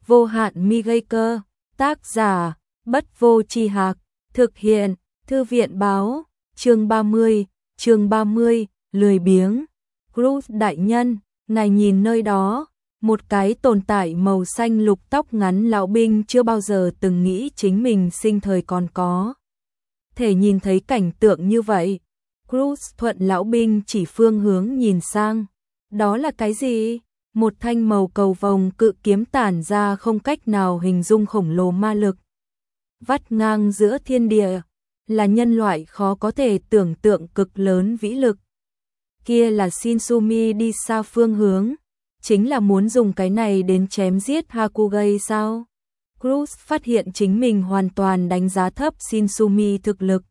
vô hạn mi gây cơ, tác giả, Bất Vô Tri Hạc, thực hiện, Thư viện báo, chương 30, lười biếng. Groove đại nhân, ngài nhìn nơi đó, một cái tồn tại màu xanh lục tóc ngắn lão binh chưa bao giờ từng nghĩ chính mình sinh thời còn có thể nhìn thấy cảnh tượng như vậy. Groove thuận lão binh chỉ phương hướng nhìn sang. Đó là cái gì? Một thanh màu cầu vồng cự kiếm tản ra không cách nào hình dung khổng lồ ma lực. Vắt ngang giữa thiên địa, là nhân loại khó có thể tưởng tượng cực lớn vĩ lực. Kia là Shinsumi đi xa phương hướng, chính là muốn dùng cái này đến chém giết Hakugai sao? Groove phát hiện chính mình hoàn toàn đánh giá thấp Shinsumi thực lực.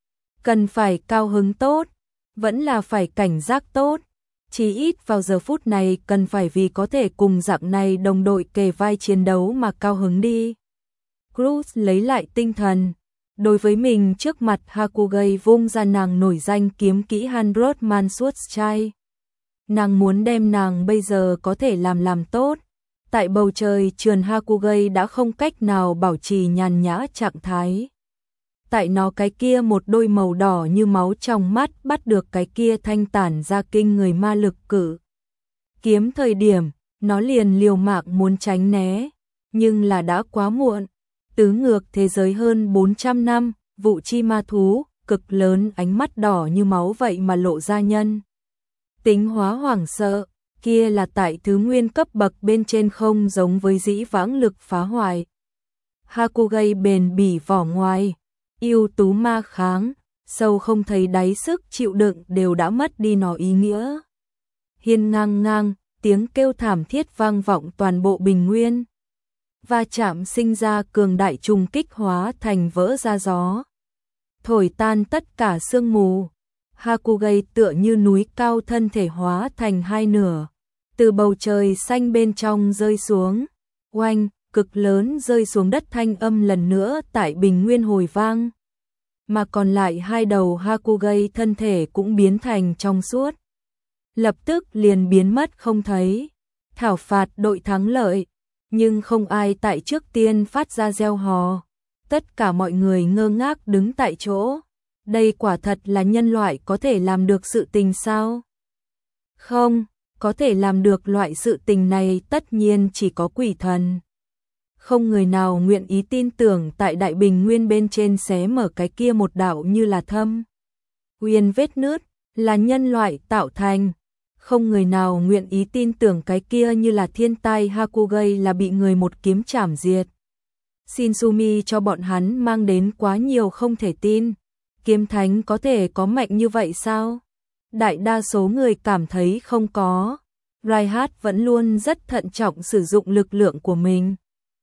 Cần phải cao hứng tốt, vẫn là phải cảnh giác tốt. Chỉ ít vào giờ phút này cần phải vì có thể cùng dạng này đồng đội kề vai chiến đấu mà cao hứng đi. Groove lấy lại tinh thần. Đối với mình trước mặt Hakugai vung ra nàng nổi danh kiếm kỹ Hundred Man Sword Strike. Nàng muốn đem nàng bây giờ có thể làm tốt. Tại bầu trời trườn Hakugai đã không cách nào bảo trì nhàn nhã trạng thái. Tại nó cái kia một đôi màu đỏ như máu trong mắt bắt được cái kia thanh tản ra kinh người ma lực cử. Kiếm thời điểm, nó liền liều mạng muốn tránh né, nhưng là đã quá muộn. Tứ ngược thế giới hơn 400 năm, vụ chi ma thú, cực lớn ánh mắt đỏ như máu vậy mà lộ ra nhân. Tính hóa hoảng sợ, kia là tại thứ nguyên cấp bậc bên trên không giống với dĩ vãng lực phá hoại. Hakugai bền bỉ vỏ ngoài, yêu tú ma kháng, sâu không thấy đáy sức chịu đựng đều đã mất đi nó ý nghĩa. Hiên ngang ngang, tiếng kêu thảm thiết vang vọng toàn bộ bình nguyên. Va chạm sinh ra cường đại trùng kích hóa thành vỡ ra gió. Thổi tan tất cả sương mù. Hakugai tựa như núi cao thân thể hóa thành hai nửa. Từ bầu trời xanh bên trong rơi xuống. Oanh, cực lớn rơi xuống đất thanh âm lần nữa tại bình nguyên hồi vang. Mà còn lại hai đầu Hakugai thân thể cũng biến thành trong suốt. Lập tức liền biến mất không thấy. Thảo phạt đội thắng lợi. Nhưng không ai tại trước tiên phát ra reo hò. Tất cả mọi người ngơ ngác đứng tại chỗ. Đây quả thật là nhân loại có thể làm được sự tình sao? Không, có thể làm được loại sự tình này tất nhiên chỉ có quỷ thần. Không người nào nguyện ý tin tưởng tại đại bình nguyên bên trên xé mở cái kia một đạo như là thâm uyên vết nứt, là nhân loại tạo thành. Không người nào nguyện ý tin tưởng cái kia như là thiên tai Hakugai là bị người một kiếm chảm diệt. Shinsumi cho bọn hắn mang đến quá nhiều không thể tin. Kiếm thánh có thể có mạnh như vậy sao? Đại đa số người cảm thấy không có. Reinhardt vẫn luôn rất thận trọng sử dụng lực lượng của mình.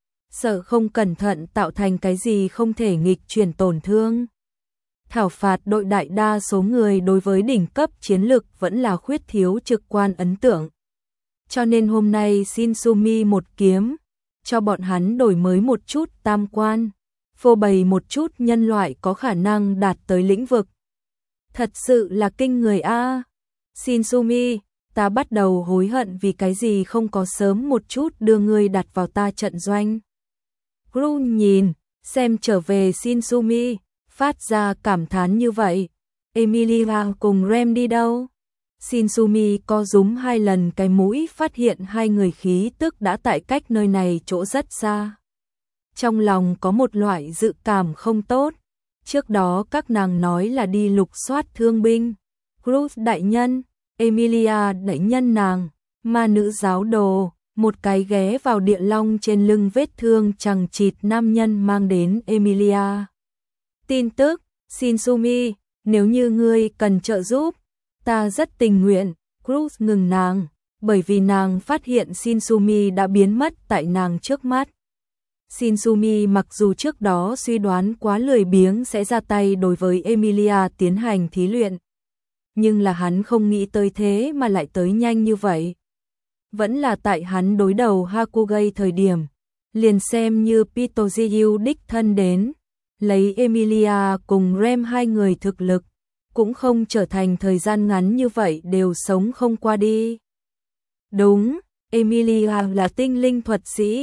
Sợ không cẩn thận tạo thành cái gì không thể nghịch chuyển tổn thương. Thảo phạt đội đại đa số người đối với đỉnh cấp chiến lực vẫn là khuyết thiếu trực quan ấn tượng. Cho nên hôm nay Shinsumi một kiếm, cho bọn hắn đổi mới một chút tam quan, phô bày một chút nhân loại có khả năng đạt tới lĩnh vực. Thật sự là kinh người a. Shinsumi, ta bắt đầu hối hận vì cái gì không có sớm một chút đưa ngươi đặt vào ta trận doanh. Gru nhìn, xem trở về Shinsumi, phát ra cảm thán như vậy. Emilia cùng Rem đi đâu? Shinsumi co rúm hai lần cái mũi phát hiện hai người khí tức đã tại cách nơi này chỗ rất xa. Trong lòng có một loại dự cảm không tốt. Trước đó các nàng nói là đi lục soát thương binh. Groove đại nhân, Emilia đại nhân nàng, ma nữ giáo đồ, một cái ghé vào địa long trên lưng vết thương chằng chịt nam nhân mang đến Emilia. Tin tức, Shinsumi, nếu như ngươi cần trợ giúp, ta rất tình nguyện. Groove ngừng nàng, bởi vì nàng phát hiện Shinsumi đã biến mất tại nàng trước mắt. Shinsumi mặc dù trước đó suy đoán quá lười biếng sẽ ra tay đối với Emilia tiến hành thí luyện, nhưng là hắn không nghĩ tới thế mà lại tới nhanh như vậy. Vẫn là tại hắn đối đầu Hakugai thời điểm, liền xem như Pitojiu đích thân đến, lấy Emilia cùng Rem hai người thực lực, cũng không trở thành thời gian ngắn như vậy đều sống không qua đi. Đúng, Emilia là tinh linh thuật sĩ,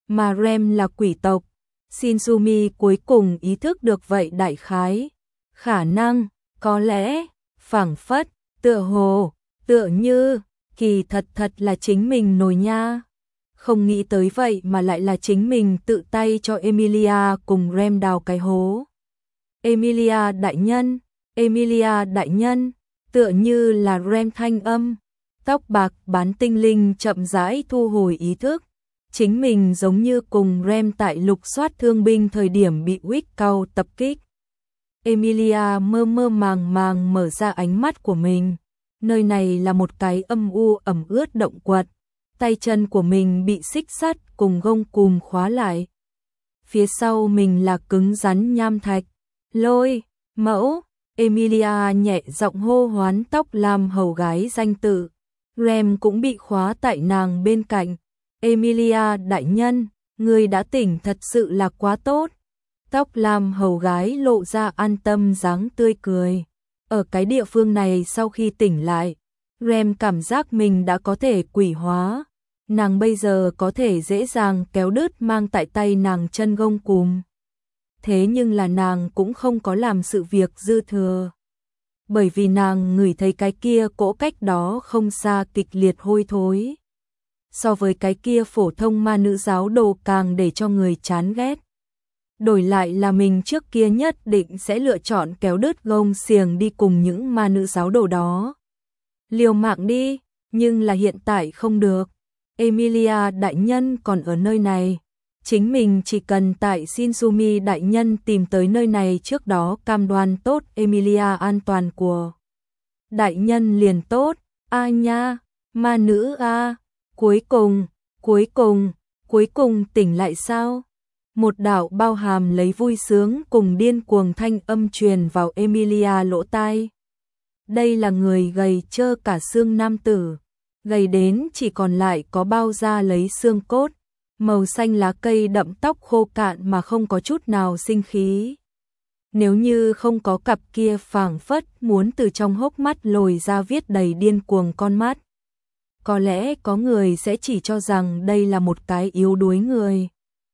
mà Rem là quỷ tộc. Shinzumi cuối cùng ý thức được vậy đại khái. Khả năng, có lẽ, phảng phất, tựa hồ, tựa như, kỳ thật là chính mình nổi nha. Không nghĩ tới vậy mà lại là chính mình tự tay cho Emilia cùng Rem đào cái hố. Emilia đại nhân, tựa như là Rem thanh âm. Tóc bạc bán tinh linh chậm rãi thu hồi ý thức. Chính mình giống như cùng Rem tại lục soát thương binh thời điểm bị Wickau tập kích. Emilia mơ màng mở ra ánh mắt của mình. Nơi này là một cái âm u ẩm ướt động quật. Tay chân của mình bị xích sắt cùng gông cùm khóa lại. Phía sau mình là cứng rắn nham thạch. Lôi, mẫu, Emilia nhẹ giọng hô hoán tóc lam hầu gái danh tự. Rem cũng bị khóa tại nàng bên cạnh. Emilia đại nhân, người đã tỉnh thật sự là quá tốt. Tóc lam hầu gái lộ ra an tâm dáng tươi cười. Ở cái địa phương này sau khi tỉnh lại, Rem cảm giác mình đã có thể quỷ hóa. Nàng bây giờ có thể dễ dàng kéo đứt mang tại tay nàng chân gông cùm. Thế nhưng là nàng cũng không có làm sự việc dư thừa. Bởi vì nàng ngửi thấy cái kia cỗ cách đó không xa kịch liệt hôi thối. So với cái kia phổ thông ma nữ giáo đồ càng để cho người chán ghét. Đổi lại là mình trước kia nhất định sẽ lựa chọn kéo đứt gông xiềng đi cùng những ma nữ giáo đồ đó. Liều mạng đi, nhưng là hiện tại không được. Emilia đại nhân còn ở nơi này. Chính mình chỉ cần tại Shinzumi đại nhân tìm tới nơi này trước đó cam đoan tốt Emilia an toàn của đại nhân liền tốt. A nha, ma nữ a, cuối cùng tỉnh lại sao? Một đạo bao hàm lấy vui sướng cùng điên cuồng thanh âm truyền vào Emilia lỗ tai. Đây là người gầy trơ cả xương nam tử, gầy đến chỉ còn lại có bao da lấy xương cốt, màu xanh lá cây đậm tóc khô cạn mà không có chút nào sinh khí. Nếu như không có cặp kia phảng phất muốn từ trong hốc mắt lồi ra viết đầy điên cuồng con mắt, có lẽ có người sẽ chỉ cho rằng đây là một cái yếu đuối người.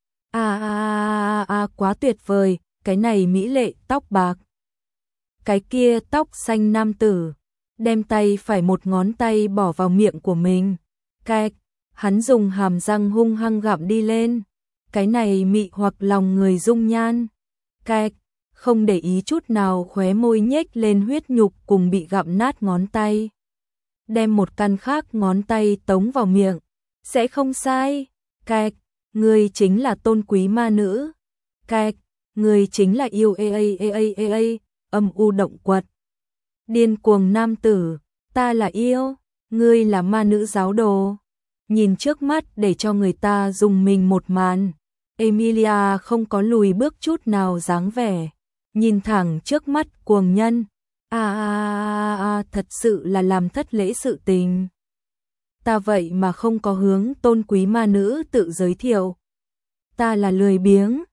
Quá tuyệt vời, cái này mỹ lệ tóc bạc. Cái kia tóc xanh nam tử, đem tay phải một ngón tay bỏ vào miệng của mình. Cạch, hắn dùng hàm răng hung hăng gặm đi lên. Cái này mị hoặc lòng người dung nhan. Cạch, không để ý chút nào khóe môi nhếch lên huyết nhục cùng bị gặm nát ngón tay. Đem một căn khác ngón tay tống vào miệng. Sẽ không sai. Cạch, người chính là tôn quý ma nữ. Cạch, người chính là yêu âm u động quật. Điên cuồng nam tử, ta là yêu, ngươi là ma nữ giáo đồ. Nhìn trước mắt để cho người ta dùng mình một màn. Emilia không có lùi bước chút nào dáng vẻ, nhìn thẳng trước mắt cuồng nhân. Thật sự là làm thất lễ sự tình. Ta vậy mà không có hướng tôn quý ma nữ tự giới thiệu. Ta là lười biếng.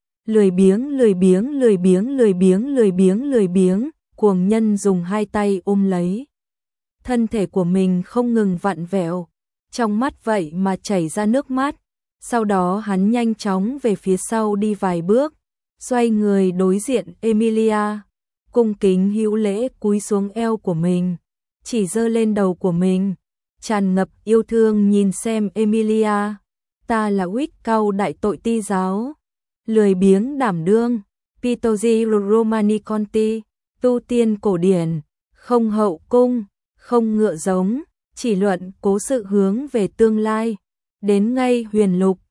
Cuồng nhân dùng hai tay ôm lấy thân thể của mình không ngừng vặn vẹo, trong mắt vậy mà chảy ra nước mắt. Sau đó hắn nhanh chóng về phía sau đi vài bước, xoay người đối diện Emilia, cung kính hữu lễ cúi xuống eo của mình, chỉ giơ lên đầu của mình, tràn ngập yêu thương nhìn xem Emilia. Ta là Wickau đại tội ti giáo, lười biếng đảm đương, Pistogi Romani Conti, tu tiên cổ điển, không hậu cung, không ngựa giống, chỉ luận cố sự hướng về tương lai, đến ngay huyền lục,